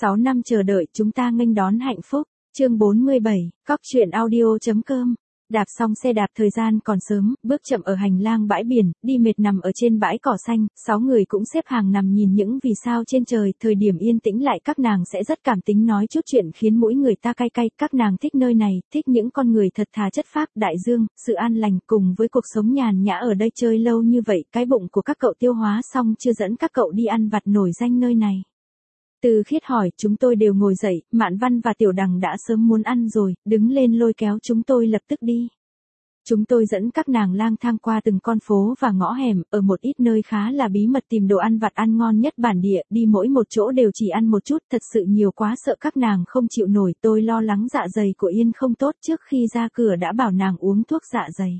6 năm chờ đợi chúng ta nghênh đón hạnh phúc. Chương 47, Cóc truyện audio.com. Đạp xong xe đạp thời gian còn sớm, bước chậm ở hành lang bãi biển, đi mệt nằm ở trên bãi cỏ xanh, 6 người cũng xếp hàng nằm nhìn những vì sao trên trời, thời điểm yên tĩnh lại các nàng sẽ rất cảm tính nói chút chuyện khiến mũi người ta cay cay, các nàng thích nơi này, thích những con người thật thà chất phác, đại dương, sự an lành cùng với cuộc sống nhàn nhã ở đây chơi lâu như vậy, cái bụng của các cậu tiêu hóa xong chưa dẫn các cậu đi ăn vặt nổi danh nơi này. Từ Khiết hỏi, chúng tôi đều ngồi dậy, Mạn Văn và Tiểu Đằng đã sớm muốn ăn rồi, đứng lên lôi kéo chúng tôi lập tức đi. Chúng tôi dẫn các nàng lang thang qua từng con phố và ngõ hẻm, ở một ít nơi khá là bí mật tìm đồ ăn vặt ăn ngon nhất bản địa, đi mỗi một chỗ đều chỉ ăn một chút, thật sự nhiều quá sợ các nàng không chịu nổi, tôi lo lắng dạ dày của Yên không tốt trước khi ra cửa đã bảo nàng uống thuốc dạ dày.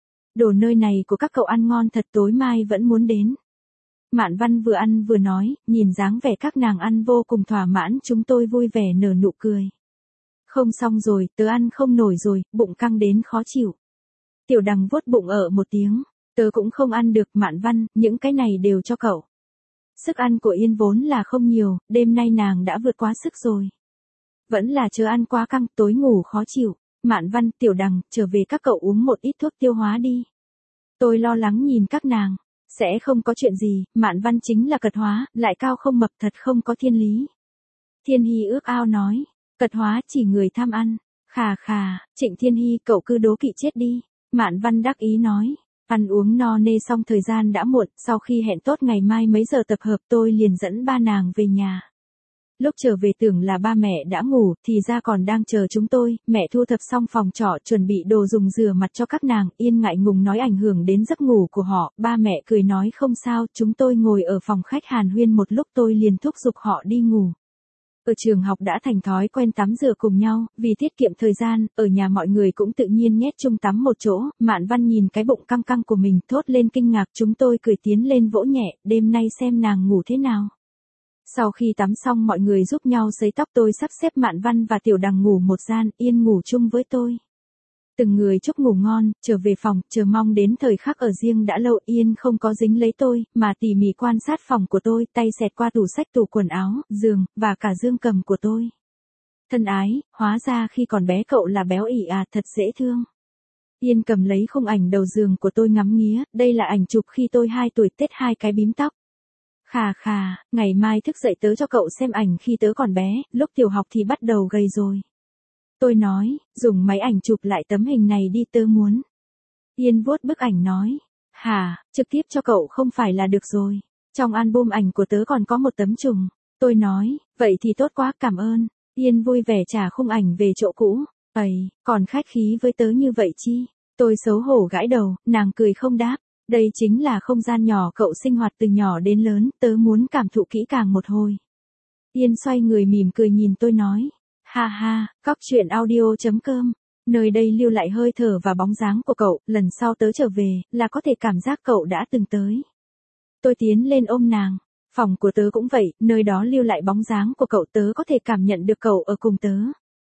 Đồ nơi này của các cậu ăn ngon thật tối mai vẫn muốn đến. Mạn Văn vừa ăn vừa nói, nhìn dáng vẻ các nàng ăn vô cùng thỏa mãn chúng tôi vui vẻ nở nụ cười. Không xong rồi, tớ ăn không nổi rồi, bụng căng đến khó chịu. Tiểu Đằng vuốt bụng ở một tiếng, tớ cũng không ăn được Mạn Văn, những cái này đều cho cậu. Sức ăn của Yên vốn là không nhiều, đêm nay nàng đã vượt quá sức rồi. Vẫn là chớ ăn quá căng, tối ngủ khó chịu. Mạn Văn, Tiểu Đằng, trở về các cậu uống một ít thuốc tiêu hóa đi. Tôi lo lắng nhìn các nàng. Sẽ không có chuyện gì, Mạn Văn chính là cật hóa, lại cao không mập thật không có thiên lý. Thiên Hy ước ao nói, cật hóa chỉ người tham ăn, khà khà, Trịnh Thiên Hy cậu cứ đố kỵ chết đi. Mạn Văn đắc ý nói, ăn uống no nê xong thời gian đã muộn, sau khi hẹn tốt ngày mai mấy giờ tập hợp tôi liền dẫn ba nàng về nhà. Lúc trở về tưởng là ba mẹ đã ngủ, thì ra còn đang chờ chúng tôi, mẹ thu thập xong phòng trọ chuẩn bị đồ dùng rửa mặt cho các nàng, Yên ngại ngùng nói ảnh hưởng đến giấc ngủ của họ, ba mẹ cười nói không sao, chúng tôi ngồi ở phòng khách hàn huyên một lúc tôi liền thúc giục họ đi ngủ. Ở trường học đã thành thói quen tắm rửa cùng nhau, vì tiết kiệm thời gian, ở nhà mọi người cũng tự nhiên nhét chung tắm một chỗ, Mạn Văn nhìn cái bụng căng căng của mình thốt lên kinh ngạc chúng tôi cười tiến lên vỗ nhẹ, đêm nay xem nàng ngủ thế nào. Sau khi tắm xong mọi người giúp nhau sấy tóc tôi sắp xếp Mạn Văn và Tiểu Đằng ngủ một gian, Yên ngủ chung với tôi. Từng người chúc ngủ ngon, trở về phòng, chờ mong đến thời khắc ở riêng đã lâu Yên không có dính lấy tôi, mà tỉ mỉ quan sát phòng của tôi, tay xẹt qua tủ sách tủ quần áo, giường, và cả dương cầm của tôi. Thân ái, hóa ra khi còn bé cậu là béo ỉ à, thật dễ thương. Yên cầm lấy khung ảnh đầu giường của tôi ngắm nghía, đây là ảnh chụp khi tôi 2 tuổi Tết 2 cái bím tóc. Khà khà, ngày mai thức dậy tớ cho cậu xem ảnh khi tớ còn bé, lúc tiểu học thì bắt đầu gầy rồi. Tôi nói, dùng máy ảnh chụp lại tấm hình này đi tớ muốn. Yên vuốt bức ảnh nói, hả, trực tiếp cho cậu không phải là được rồi. Trong album ảnh của tớ còn có một tấm trùng. Tôi nói, vậy thì tốt quá cảm ơn. Yên vui vẻ trả khung ảnh về chỗ cũ. Ây, còn khách khí với tớ như vậy chi? Tôi xấu hổ gãi đầu, nàng cười không đáp. Đây chính là không gian nhỏ cậu sinh hoạt từ nhỏ đến lớn, tớ muốn cảm thụ kỹ càng một hồi. Yên xoay người mỉm cười nhìn tôi nói, ha ha, Cóc truyện audio.com, nơi đây lưu lại hơi thở và bóng dáng của cậu, lần sau tớ trở về, là có thể cảm giác cậu đã từng tới. Tôi tiến lên ôm nàng, phòng của tớ cũng vậy, nơi đó lưu lại bóng dáng của cậu tớ có thể cảm nhận được cậu ở cùng tớ.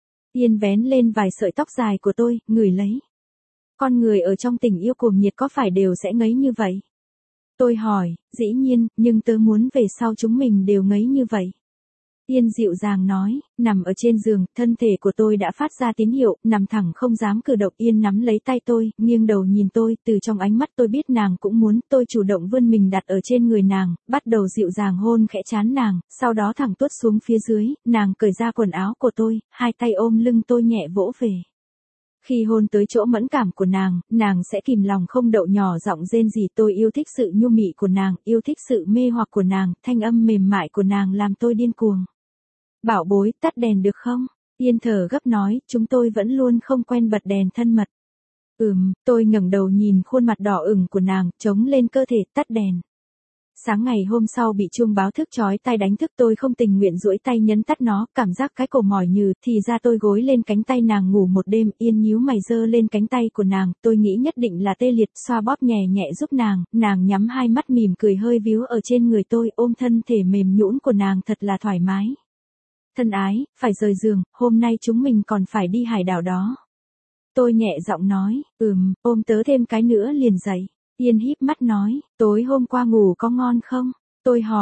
Yên vén lên vài sợi tóc dài của tôi, ngửi lấy. Con người ở trong tình yêu cuồng nhiệt có phải đều sẽ ngấy như vậy? Tôi hỏi, dĩ nhiên, nhưng tớ muốn về sau chúng mình đều ngấy như vậy. Yên dịu dàng nói, nằm ở trên giường, thân thể của tôi đã phát ra tín hiệu, nằm thẳng không dám cử động. Yên nắm lấy tay tôi, nghiêng đầu nhìn tôi, từ trong ánh mắt tôi biết nàng cũng muốn, tôi chủ động vươn mình đặt ở trên người nàng, bắt đầu dịu dàng hôn khẽ trán nàng, sau đó thẳng tuốt xuống phía dưới, nàng cởi ra quần áo của tôi, hai tay ôm lưng tôi nhẹ vỗ về. Khi hôn tới chỗ mẫn cảm của nàng sẽ kìm lòng không đậu nhỏ giọng rên rỉ tôi yêu thích sự nhu mị của nàng, yêu thích sự mê hoặc của nàng, thanh âm mềm mại của nàng làm tôi điên cuồng. Bảo bối, tắt đèn được không? Yên thở gấp nói, chúng tôi vẫn luôn không quen bật đèn thân mật. Tôi ngẩng đầu nhìn khuôn mặt đỏ ửng của nàng, chống lên cơ thể, tắt đèn. Sáng ngày hôm sau bị chuông báo thức chói tai đánh thức tôi không tình nguyện duỗi tay nhấn tắt nó, cảm giác cái cổ mỏi nhừ, thì ra tôi gối lên cánh tay nàng ngủ một đêm, Yên nhíu mày giơ lên cánh tay của nàng, tôi nghĩ nhất định là tê liệt, xoa bóp nhẹ nhẹ giúp nàng nhắm hai mắt mỉm cười hơi víu ở trên người tôi, ôm thân thể mềm nhũn của nàng thật là thoải mái. Thân ái, phải rời giường, hôm nay chúng mình còn phải đi hải đảo đó. Tôi nhẹ giọng nói, ôm tớ thêm cái nữa liền dậy. Yên híp mắt nói, tối hôm qua ngủ có ngon không? Tôi hỏi,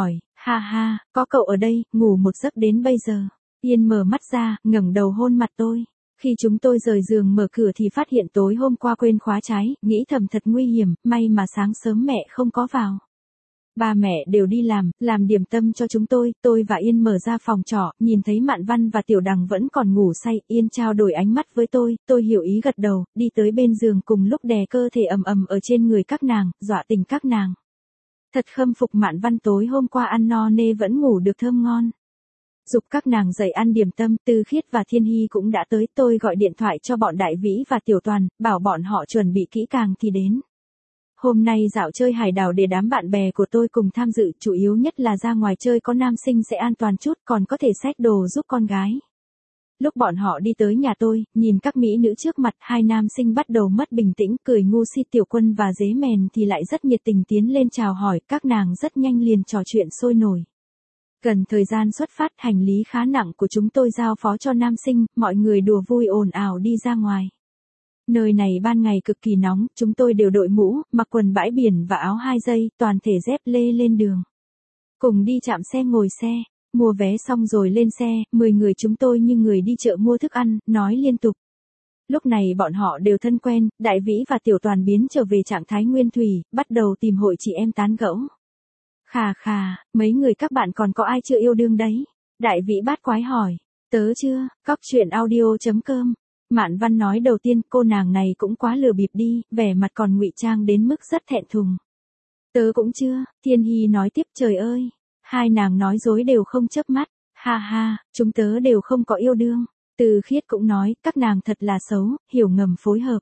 Ha ha, có cậu ở đây, ngủ một giấc đến bây giờ. Yên mở mắt ra, ngẩng đầu hôn mặt tôi. Khi chúng tôi rời giường mở cửa thì phát hiện tối hôm qua quên khóa trái, nghĩ thầm thật nguy hiểm, may mà sáng sớm mẹ không có vào. Ba mẹ đều đi làm điểm tâm cho chúng tôi và Yên mở ra phòng trọ, nhìn thấy Mạn Văn và Tiểu Đằng vẫn còn ngủ say, Yên trao đổi ánh mắt với tôi hiểu ý gật đầu, đi tới bên giường cùng lúc đè cơ thể ầm ầm ở trên người các nàng, dọa tỉnh các nàng. Thật khâm phục Mạn Văn tối hôm qua ăn no nê vẫn ngủ được thơm ngon. Dục các nàng dậy ăn điểm tâm, Tư Khiết và Thiên Hy cũng đã tới, tôi gọi điện thoại cho bọn Đại Vĩ và Tiểu Toàn, bảo bọn họ chuẩn bị kỹ càng thì đến. Hôm nay dạo chơi hải đảo để đám bạn bè của tôi cùng tham dự, chủ yếu nhất là ra ngoài chơi có nam sinh sẽ an toàn chút, còn có thể xách đồ giúp con gái. Lúc bọn họ đi tới nhà tôi, nhìn các mỹ nữ trước mặt, hai nam sinh bắt đầu mất bình tĩnh, cười ngu si. Tiểu Quân và Dế Mèn thì lại rất nhiệt tình tiến lên chào hỏi, các nàng rất nhanh liền trò chuyện sôi nổi. Gần thời gian xuất phát, hành lý khá nặng của chúng tôi giao phó cho nam sinh, mọi người đùa vui ồn ào đi ra ngoài. Nơi này ban ngày cực kỳ nóng, chúng tôi đều đội mũ, mặc quần bãi biển và áo 2 giây, toàn thể dép lê lên đường. Cùng đi chạm xe ngồi xe, mua vé xong rồi lên xe, 10 người chúng tôi như người đi chợ mua thức ăn, nói liên tục. Lúc này bọn họ đều thân quen, Đại Vĩ và Tiểu Toàn biến trở về trạng thái nguyên thủy, bắt đầu tìm hội chị em tán gẫu. Khà khà, mấy người các bạn còn có ai chưa yêu đương đấy? Đại Vĩ bát quái hỏi. Tớ chưa, coctruyện.audio.com. Mạn Văn nói đầu tiên, cô nàng này cũng quá lừa bịp đi, vẻ mặt còn ngụy trang đến mức rất thẹn thùng. Tớ cũng chưa, Thiên Hy nói tiếp, trời ơi. Hai nàng nói dối đều không chớp mắt. Ha ha, chúng tớ đều không có yêu đương. Từ Khiết cũng nói, các nàng thật là xấu, hiểu ngầm phối hợp.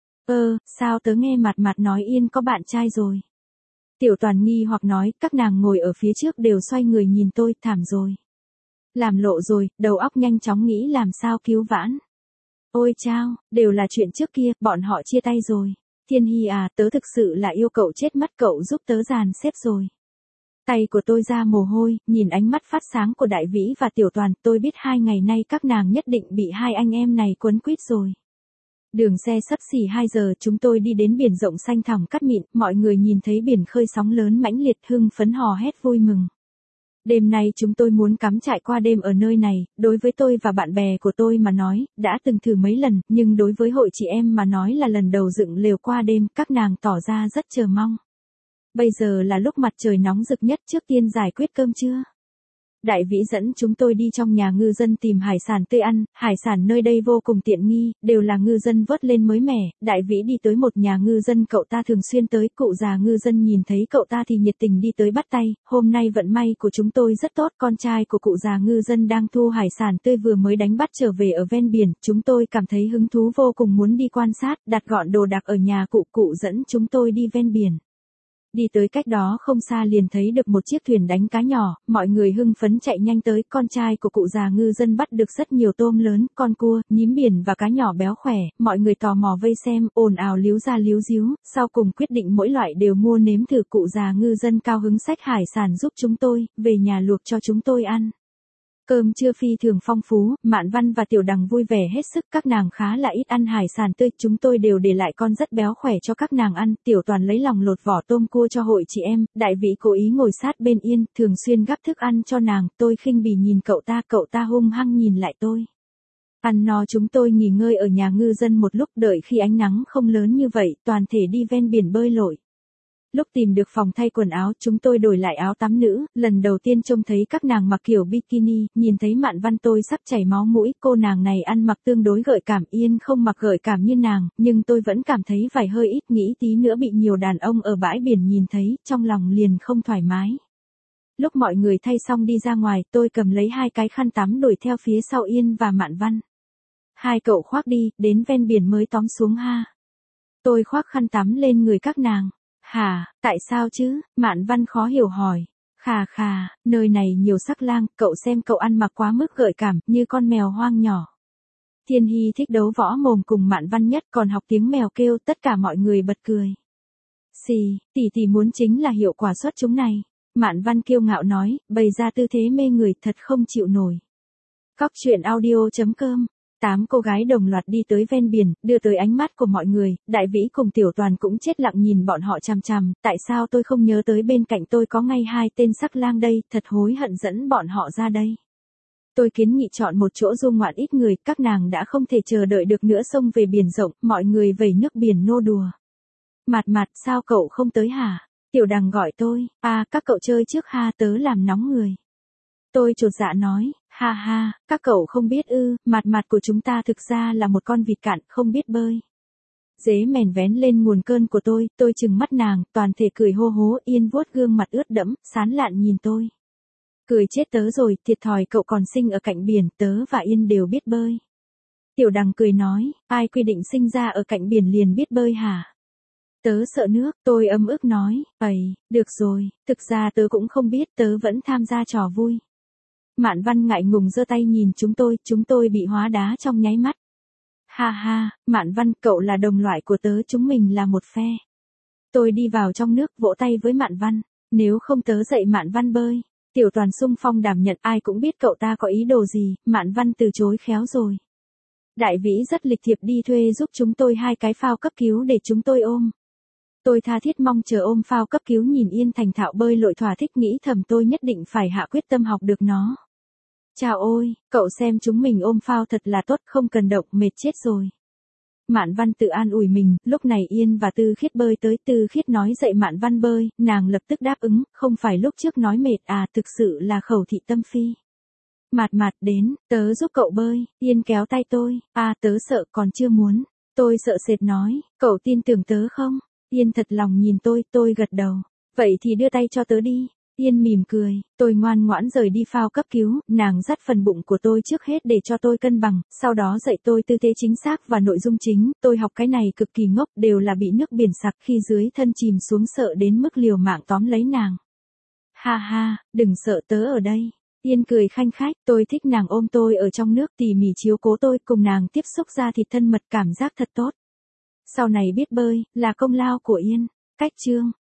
Sao tớ nghe mặt mặt nói Yên có bạn trai rồi. Tiểu Toàn nghi hoặc nói, các nàng ngồi ở phía trước đều xoay người nhìn tôi, thảm rồi. Làm lộ rồi, đầu óc nhanh chóng nghĩ làm sao cứu vãn. Ôi chao, đều là chuyện trước kia, bọn họ chia tay rồi. Thiên Hy à, tớ thực sự là yêu cậu chết mất, cậu giúp tớ dàn xếp rồi. Tay của tôi ra mồ hôi, nhìn ánh mắt phát sáng của Đại Vĩ và Tiểu Toàn, tôi biết 2 ngày nay các nàng nhất định bị hai anh em này quấn quýt rồi. Đường xe xấp xỉ 2 giờ, chúng tôi đi đến biển rộng xanh thẳm cát mịn, mọi người nhìn thấy biển khơi sóng lớn mãnh liệt, hưng phấn hò hét vui mừng. Đêm nay chúng tôi muốn cắm trại qua đêm ở nơi này, đối với tôi và bạn bè của tôi mà nói, đã từng thử mấy lần, nhưng đối với hội chị em mà nói là lần đầu dựng lều qua đêm, các nàng tỏ ra rất chờ mong. Bây giờ là lúc mặt trời nóng rực nhất, trước tiên giải quyết cơm trưa. Đại Vĩ dẫn chúng tôi đi trong nhà ngư dân tìm hải sản tươi ăn, hải sản nơi đây vô cùng tiện nghi, đều là ngư dân vớt lên mới mẻ. Đại Vĩ đi tới một nhà ngư dân cậu ta thường xuyên tới, cụ già ngư dân nhìn thấy cậu ta thì nhiệt tình đi tới bắt tay. Hôm nay vận may của chúng tôi rất tốt, con trai của cụ già ngư dân đang thu hải sản tươi vừa mới đánh bắt trở về ở ven biển, chúng tôi cảm thấy hứng thú vô cùng muốn đi quan sát, đặt gọn đồ đạc ở nhà cụ dẫn chúng tôi đi ven biển. Đi tới cách đó không xa liền thấy được một chiếc thuyền đánh cá nhỏ, mọi người hưng phấn chạy nhanh tới, con trai của cụ già ngư dân bắt được rất nhiều tôm lớn, con cua, nhím biển và cá nhỏ béo khỏe, mọi người tò mò vây xem, ồn ào líu ra líu díu, sau cùng quyết định mỗi loại đều mua nếm thử. Cụ già ngư dân cao hứng xách hải sản giúp chúng tôi, về nhà luộc cho chúng tôi ăn. Cơm trưa phi thường phong phú, Mạn Văn và Tiểu Đằng vui vẻ hết sức, các nàng khá là ít ăn hải sản tươi, chúng tôi đều để lại con rất béo khỏe cho các nàng ăn. Tiểu Toàn lấy lòng lột vỏ tôm cua cho hội chị em, Đại Vĩ cố ý ngồi sát bên Yên, thường xuyên gắp thức ăn cho nàng, tôi khinh bỉ nhìn cậu ta hung hăng nhìn lại tôi. Ăn no chúng tôi nghỉ ngơi ở nhà ngư dân một lúc, đợi khi ánh nắng không lớn như vậy, toàn thể đi ven biển bơi lội. Lúc tìm được phòng thay quần áo, chúng tôi đổi lại áo tắm nữ, lần đầu tiên trông thấy các nàng mặc kiểu bikini, nhìn thấy Mạn Văn tôi sắp chảy máu mũi, cô nàng này ăn mặc tương đối gợi cảm, Yên không mặc gợi cảm như nàng, nhưng tôi vẫn cảm thấy vải hơi ít, nghĩ tí nữa bị nhiều đàn ông ở bãi biển nhìn thấy, trong lòng liền không thoải mái. Lúc mọi người thay xong đi ra ngoài, tôi cầm lấy 2 cái khăn tắm đuổi theo phía sau Yên và Mạn Văn. Hai cậu khoác đi, đến ven biển mới tóm xuống ha. Tôi khoác khăn tắm lên người các nàng. Hả, tại sao chứ? Mạn Văn khó hiểu hỏi. Khà, nơi này nhiều sắc lang, cậu xem cậu ăn mặc quá mức gợi cảm, như con mèo hoang nhỏ. Thiên Hy thích đấu võ mồm cùng Mạn Văn nhất, còn học tiếng mèo kêu, tất cả mọi người bật cười. Tỷ muốn chính là hiệu quả xuất chúng này. Mạn Văn kiêu ngạo nói, bày ra tư thế mê người thật không chịu nổi. Coctruyện audio.com 8 cô gái đồng loạt đi tới ven biển, đưa tới ánh mắt của mọi người, Đại Vĩ cùng Tiểu Toàn cũng chết lặng nhìn bọn họ chằm chằm, tại sao tôi không nhớ tới bên cạnh tôi có ngay 2 tên sắc lang đây, thật hối hận dẫn bọn họ ra đây. Tôi kiến nghị chọn một chỗ du ngoạn ít người, các nàng đã không thể chờ đợi được nữa xông về biển rộng, mọi người vẩy nước biển nô đùa. Mạt Mạt, sao cậu không tới hả? Tiểu Đằng gọi tôi, các cậu chơi trước ha, tớ làm nóng người. Tôi chột dạ nói, ha ha, các cậu không biết ư, Mạt Mạt của chúng ta thực ra là một con vịt cạn, không biết bơi. Dế mèn vén lên nguồn cơn của tôi trừng mắt nàng, toàn thể cười hô hố, Yên vuốt gương mặt ướt đẫm, sán lạn nhìn tôi. Cười chết tớ rồi, thiệt thòi cậu còn sinh ở cạnh biển, tớ và Yên đều biết bơi. Tiểu Đằng cười nói, ai quy định sinh ra ở cạnh biển liền biết bơi hả? Tớ sợ nước, tôi ấm ức nói, được rồi, thực ra tớ cũng không biết, tớ vẫn tham gia trò vui. Mạn Văn ngại ngùng giơ tay nhìn chúng tôi bị hóa đá trong nháy mắt. Ha ha, Mạn Văn, cậu là đồng loại của tớ, chúng mình là một phe. Tôi đi vào trong nước vỗ tay với Mạn Văn, nếu không tớ dạy Mạn Văn bơi. Tiểu Toàn xung phong đảm nhận, ai cũng biết cậu ta có ý đồ gì, Mạn Văn từ chối khéo rồi. Đại Vĩ rất lịch thiệp đi thuê giúp chúng tôi 2 cái phao cấp cứu để chúng tôi ôm. Tôi tha thiết mong chờ ôm phao cấp cứu nhìn Yên thành thạo bơi lội thỏa thích, nghĩ thầm tôi nhất định phải hạ quyết tâm học được nó. Chào ôi, cậu xem chúng mình ôm phao thật là tốt, không cần động, mệt chết rồi. Mạn Văn tự an ủi mình, lúc này Yên và Tư Khiết bơi tới, Tư Khiết nói dạy Mạn Văn bơi, nàng lập tức đáp ứng, không phải lúc trước nói mệt thực sự là khẩu thị tâm phi. Mạt Mạt đến, tớ giúp cậu bơi, Yên kéo tay tôi, tớ sợ còn chưa muốn. Tôi sợ sệt nói, cậu tin tưởng tớ không? Yên thật lòng nhìn tôi gật đầu. Vậy thì đưa tay cho tớ đi. Yên mỉm cười, tôi ngoan ngoãn rời đi phao cấp cứu, nàng dắt phần bụng của tôi trước hết để cho tôi cân bằng, sau đó dạy tôi tư thế chính xác và nội dung chính, tôi học cái này cực kỳ ngốc, đều là bị nước biển sặc khi dưới thân chìm xuống sợ đến mức liều mạng tóm lấy nàng. Ha ha, đừng sợ, tớ ở đây. Yên cười khanh khách, tôi thích nàng ôm tôi ở trong nước tỉ mỉ chiếu cố tôi, cùng nàng tiếp xúc da thịt thân mật, cảm giác thật tốt. Sau này biết bơi, là công lao của Yên. Cách chương